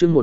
chương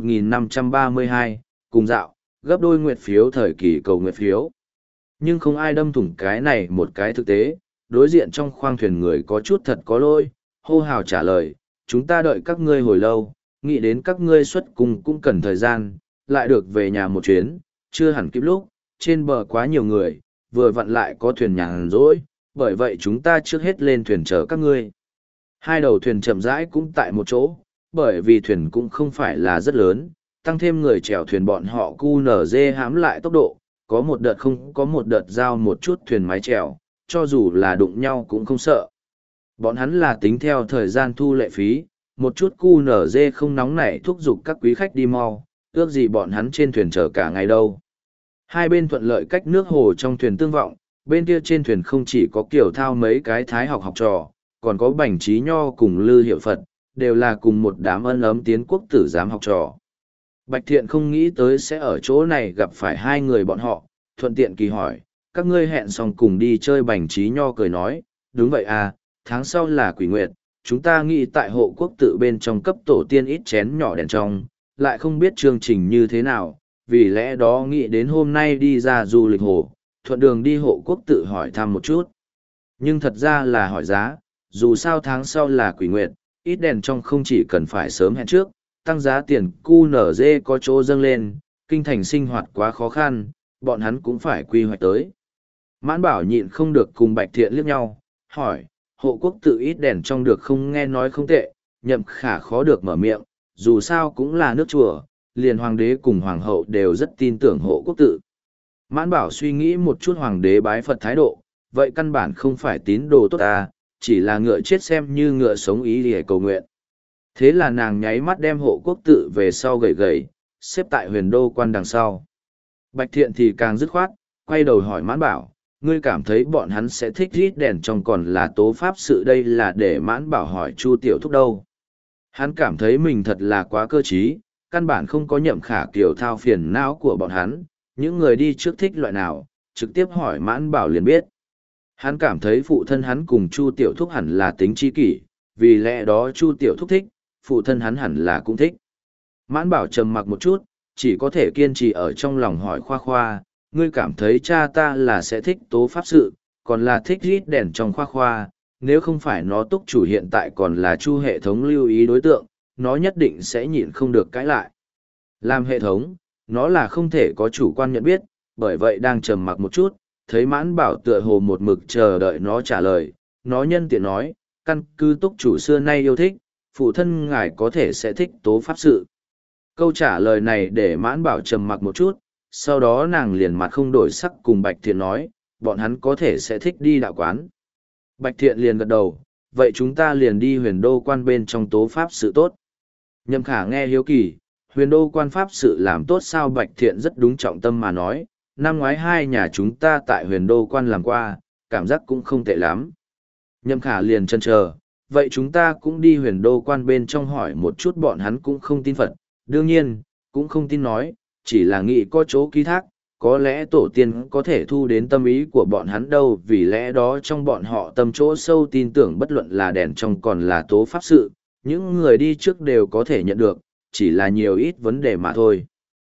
1532, cùng dạo, gấp đôi nguyệt phiếu thời kỳ cầu nguyệt phiếu. Nhưng không ai đâm thủng cái này một cái thực tế, đối diện trong khoang thuyền người có chút thật có lỗi, hô hào trả lời, chúng ta đợi các ngươi hồi lâu, nghĩ đến các ngươi xuất cùng cũng cần thời gian, lại được về nhà một chuyến, chưa hẳn kịp lúc, trên bờ quá nhiều người, vừa vặn lại có thuyền nhàn rỗi, bởi vậy chúng ta trước hết lên thuyền chờ các ngươi. Hai đầu thuyền chậm rãi cũng tại một chỗ, bởi vì thuyền cũng không phải là rất lớn, tăng thêm người chèo thuyền bọn họ QNZ hãm lại tốc độ, có một đợt không có một đợt giao một chút thuyền mái chèo, cho dù là đụng nhau cũng không sợ. Bọn hắn là tính theo thời gian thu lệ phí, một chút QNZ không nóng nảy thúc giục các quý khách đi mau, ước gì bọn hắn trên thuyền chờ cả ngày đâu. Hai bên thuận lợi cách nước hồ trong thuyền tương vọng, bên kia trên thuyền không chỉ có kiểu thao mấy cái thái học học trò, còn có Bành Trí Nho cùng Lư Hiệu Phật, đều là cùng một đám ân ấm tiến quốc tử giám học trò. Bạch Thiện không nghĩ tới sẽ ở chỗ này gặp phải hai người bọn họ, thuận tiện kỳ hỏi, các ngươi hẹn xong cùng đi chơi. Bành Trí Nho cười nói, đúng vậy à, tháng sau là Quỷ Nguyệt, chúng ta nghĩ tại hộ quốc tự bên trong cấp tổ tiên ít chén nhỏ đèn trong, lại không biết chương trình như thế nào, vì lẽ đó nghĩ đến hôm nay đi ra du lịch hồ, thuận đường đi hộ quốc tự hỏi thăm một chút. Nhưng thật ra là hỏi giá, dù sao tháng sau là Quỷ Nguyệt, ít đèn trong không chỉ cần phải sớm hẹn trước, tăng giá tiền QNZ có chỗ dâng lên, kinh thành sinh hoạt quá khó khăn, bọn hắn cũng phải quy hoạch tới. Mãn Bảo nhịn không được cùng Bạch Thiện liếc nhau, hỏi, hộ quốc tự ít đèn trong được không? Nghe nói không tệ. Nhậm Khả khó được mở miệng, dù sao cũng là nước chùa, liền hoàng đế cùng hoàng hậu đều rất tin tưởng hộ quốc tự. Mãn Bảo suy nghĩ một chút hoàng đế bái Phật thái độ, vậy căn bản không phải tín đồ tốt à, chỉ là ngựa chết xem như ngựa sống ý để cầu nguyện. Thế là nàng nháy mắt đem hộ quốc tự về sau gầy gầy, xếp tại huyền đô quan đằng sau. Bạch Thiện thì càng dứt khoát, quay đầu hỏi Mãn Bảo, ngươi cảm thấy bọn hắn sẽ thích rít đèn trong còn là tố pháp sự? Đây là để Mãn Bảo hỏi Chu Tiểu Thúc đâu. Hắn cảm thấy mình thật là quá cơ trí, căn bản không có Nhậm Khả kiểu thao phiền não của bọn hắn, những người đi trước thích loại nào, trực tiếp hỏi Mãn Bảo liền biết. Hắn cảm thấy phụ thân hắn cùng Chu Tiểu Thúc hẳn là tính tri kỷ, vì lẽ đó Chu Tiểu Thúc thích, phụ thân hắn hẳn là cũng thích. Mãn Bảo trầm mặc một chút, chỉ có thể kiên trì ở trong lòng hỏi khoa khoa, ngươi cảm thấy cha ta là sẽ thích tố pháp sự, còn là thích rít đèn trong khoa khoa, nếu không phải nó túc chủ hiện tại còn là Chu hệ thống lưu ý đối tượng, nó nhất định sẽ nhịn không được cãi lại. Làm hệ thống, nó là không thể có chủ quan nhận biết, bởi vậy đang trầm mặc một chút, thấy Mãn Bảo tựa hồ một mực chờ đợi nó trả lời, nó nhân tiện nói, căn cứ túc chủ xưa nay yêu thích, phụ thân ngài có thể sẽ thích tố pháp sự. Câu trả lời này để Mãn Bảo trầm mặc một chút, sau đó nàng liền mặt không đổi sắc cùng Bạch Thiện nói, bọn hắn có thể sẽ thích đi đạo quán. Bạch Thiện liền gật đầu, vậy chúng ta liền đi huyền đô quan bên trong tố pháp sự tốt. Nhậm Khả nghe hiếu kỳ, huyền đô quan pháp sự làm tốt sao? Bạch Thiện rất đúng trọng tâm mà nói, năm ngoái hai nhà chúng ta tại huyền đô quan làm qua, cảm giác cũng không tệ lắm. Nhậm Khả liền chần chờ, vậy chúng ta cũng đi huyền đô quan bên trong hỏi một chút. Bọn hắn cũng không tin Phật, đương nhiên, cũng không tin nói, chỉ là nghĩ có chỗ ký thác, có lẽ tổ tiên có thể thu đến tâm ý của bọn hắn đâu, vì lẽ đó trong bọn họ tâm chỗ sâu tin tưởng bất luận là đèn trong còn là tố pháp sự, những người đi trước đều có thể nhận được, chỉ là nhiều ít vấn đề mà thôi.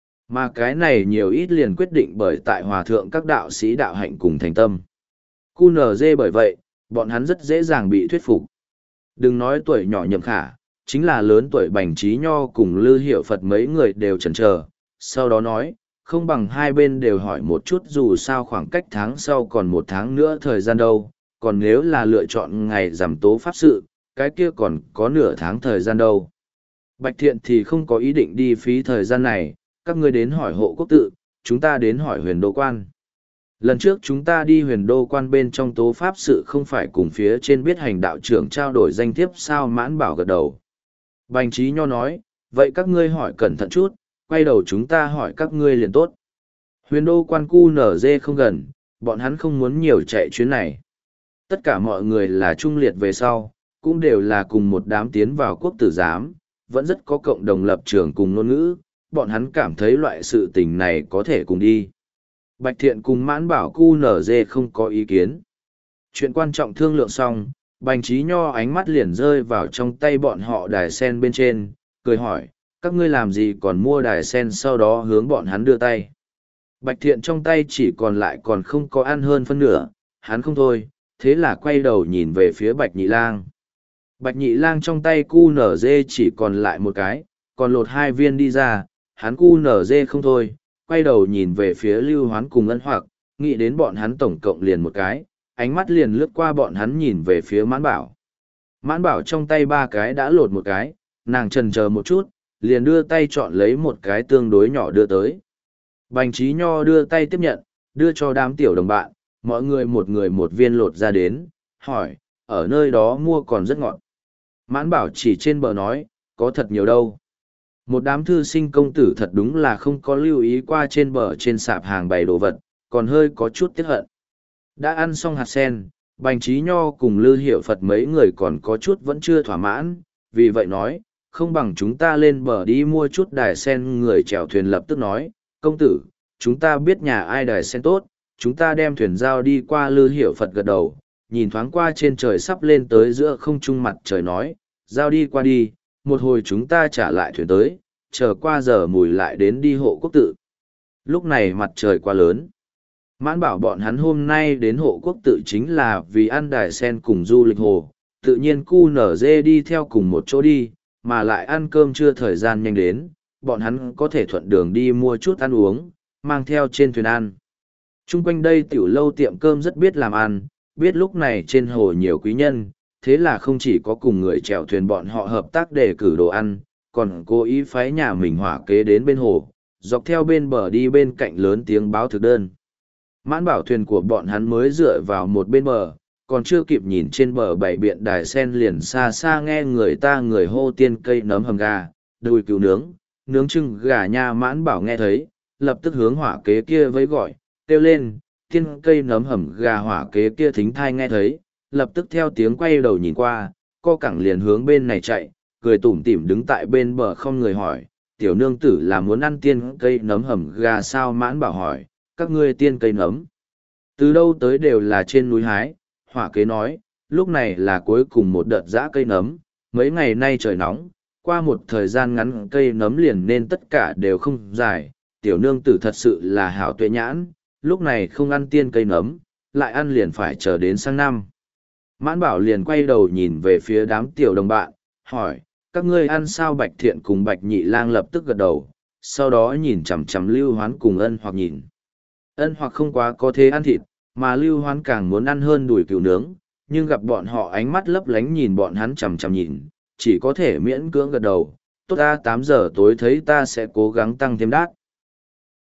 Mà cái này nhiều ít liền quyết định bởi tại hòa thượng các đạo sĩ đạo hạnh cùng thành tâm. QNZ bởi vậy, bọn hắn rất dễ dàng bị thuyết phục. Đừng nói tuổi nhỏ Nhậm Khả, chính là lớn tuổi Bành Trí Nho cùng Lư Hiệu Phật mấy người đều chần chờ, sau đó nói, không bằng hai bên đều hỏi một chút, dù sao khoảng cách tháng sau còn một tháng nữa thời gian đâu, còn nếu là lựa chọn ngày rằm tố pháp sự, cái kia còn có nửa tháng thời gian đâu. Bạch Thiện thì không có ý định đi phí thời gian này, các ngươi đến hỏi hộ quốc tự, chúng ta đến hỏi huyền đô quan. Lần trước chúng ta đi huyền đô quan bên trong tố pháp sự không phải cùng phía trên biết hành đạo trưởng trao đổi danh thiếp sao? Mãn Bảo gật đầu. Bành Trí Nho nói, vậy các ngươi hỏi cẩn thận chút, quay đầu chúng ta hỏi các ngươi liền tốt. Huyền đô quan QNZ không gần, bọn hắn không muốn nhiều chạy chuyến này. Tất cả mọi người là trung liệt về sau, cũng đều là cùng một đám tiến vào quốc tử giám, vẫn rất có cộng đồng lập trường cùng ngôn ngữ, bọn hắn cảm thấy loại sự tình này có thể cùng đi. Bạch Thiện cùng Mãn Bảo QNZ không có ý kiến. Chuyện quan trọng thương lượng xong, Bành Trí Nho ánh mắt liền rơi vào trong tay bọn họ đài sen bên trên, cười hỏi, Các ngươi làm gì còn mua đài sen sau đó hướng bọn hắn đưa tay. Bạch Thiện trong tay chỉ còn lại còn không có ăn hơn phân nửa, hắn không thôi, thế là quay đầu nhìn về phía Bạch Nhị Lang. Bạch Nhị Lang trong tay cu nở dê chỉ còn lại một cái, còn lột hai viên đi ra, hắn cu nở dê không thôi, quay đầu nhìn về phía Lưu Hoán cùng Ân Hoặc, nghĩ đến bọn hắn tổng cộng liền một cái, ánh mắt liền lướt qua bọn hắn nhìn về phía Mãn Bảo. Mãn Bảo trong tay ba cái đã lột một cái, nàng chần chờ một chút, liền đưa tay chọn lấy một cái tương đối nhỏ đưa tới. Bành Trí Nho đưa tay tiếp nhận, đưa cho đám tiểu đồng bạn, mọi người một viên lột ra đến, hỏi, ở nơi đó mua còn rất ngọt. Mãn Bảo chỉ trên bờ nói, có thật nhiều đâu. Một đám thư sinh công tử thật đúng là không có lưu ý qua trên bờ trên sạp hàng bày đồ vật, còn hơi có chút tiếc hận. Đã ăn xong hạt sen, Bành Trí Nho cùng Lư Hiệu Phật mấy người còn có chút vẫn chưa thỏa mãn, vì vậy nói, không bằng chúng ta lên bờ đi mua chút đài sen. Người chèo thuyền lập tức nói, công tử, chúng ta biết nhà ai đài sen tốt, chúng ta đem thuyền giao đi qua. Lư Hiệu Phật gật đầu, nhìn thoáng qua trên trời sắp lên tới giữa không trung mặt trời nói, giao đi qua đi, một hồi chúng ta trả lại thuyền tới, chờ qua giờ mùi lại đến đi Hộ Quốc Tự. Lúc này mặt trời quá lớn. Mãn Bảo bọn hắn hôm nay đến Hộ Quốc Tự chính là vì ăn đài sen cùng du lịch hồ, tự nhiên cu nở dê đi theo cùng một chỗ đi, mà lại ăn cơm chưa thời gian nhanh đến, bọn hắn có thể thuận đường đi mua chút ăn uống, mang theo trên thuyền ăn. Trung quanh đây tiểu lâu tiệm cơm rất biết làm ăn, biết lúc này trên hồ nhiều quý nhân, thế là không chỉ có cùng người chèo thuyền bọn họ hợp tác để cử đồ ăn, còn cố ý phái nhà mình hỏa kế đến bên hồ, dọc theo bên bờ đi bên cạnh lớn tiếng báo thực đơn. Mãn Bảo thuyền của bọn hắn mới dựa vào một bên bờ, còn chưa kịp nhìn trên bờ bảy biện đài sen liền xa xa nghe người hô tiên cây nấm hầm gà, đùi cừu nướng, nướng trưng gà nha. Mãn Bảo nghe thấy, lập tức hướng hỏa kế kia với gọi, kêu lên, tiên cây nấm hầm gà. Hỏa kế kia thính thai nghe thấy, lập tức theo tiếng quay đầu nhìn qua, co cẳng liền hướng bên này chạy, cười tủm tỉm đứng tại bên bờ không người hỏi, tiểu nương tử là muốn ăn tiên cây nấm hầm gà sao? Mãn Bảo hỏi, các ngươi tiên cây nấm từ đâu tới? Đều là trên núi hái. Hỏa kế nói, lúc này là cuối cùng một đợt giã cây nấm, mấy ngày nay trời nóng, qua một thời gian ngắn cây nấm liền nên tất cả đều không dài. Tiểu nương tử thật sự là hảo tuệ nhãn, lúc này không ăn tiên cây nấm, lại ăn liền phải chờ đến sang năm. Mãn Bảo liền quay đầu nhìn về phía đám tiểu đồng bạn, hỏi, các ngươi ăn sao? Bạch Thiện cùng Bạch Nhị Lang lập tức gật đầu, sau đó nhìn chằm chằm Lưu Hoán cùng Ân Hoặc nhìn. Ân Hoặc không quá có thế ăn thịt, mà Lưu Hoán càng muốn ăn hơn đùi cừu nướng, nhưng gặp bọn họ ánh mắt lấp lánh nhìn bọn hắn chằm chằm nhìn, chỉ có thể miễn cưỡng gật đầu. Tốt ta, 8 giờ tối thấy ta sẽ cố gắng tăng thêm đát.